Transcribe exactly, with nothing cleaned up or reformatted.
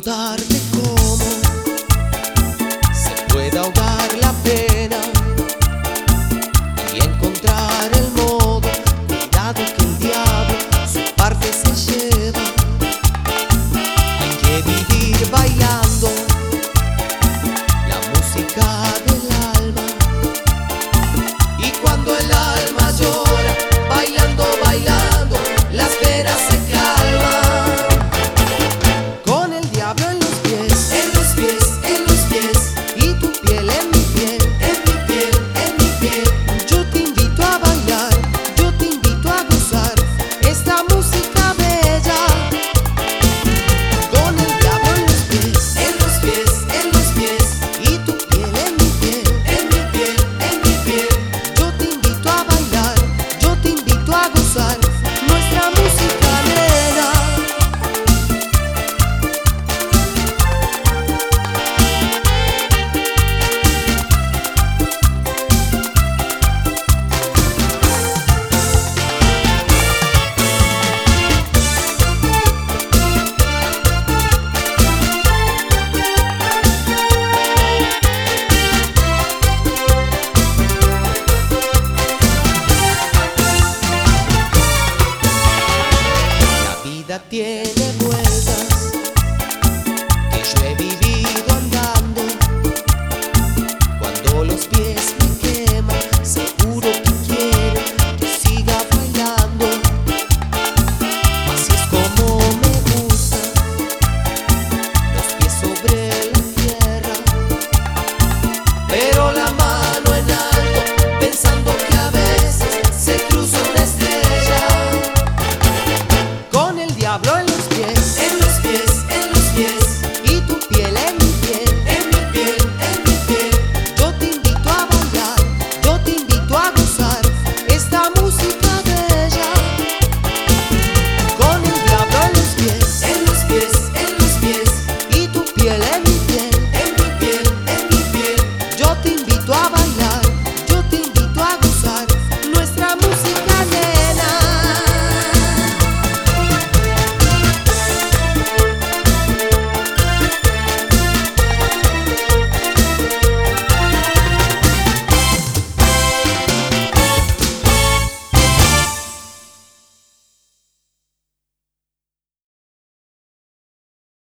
contarte cómo se puede ahogar la pena y encontrar el modo. Cuidado que el diablo su parte se lleva. Hay que vivir bailando la música del alma. Y cuando el alma llora, bailando, bailando, las penas se calman. Con el diablo en los pies, en los pies, en los pies, y tu piel en mi piel, en mi piel, en mi piel. Yo te invito a bailar, yo te invito a gozar esta música bella. Con el diablo en los pies, en los pies, en los pies, y tu piel en mi piel, en mi piel, en mi piel. Yo te invito a bailar, yo te invito a gozar nuestra música nena. La vida tiene vueltas que yo he vivido.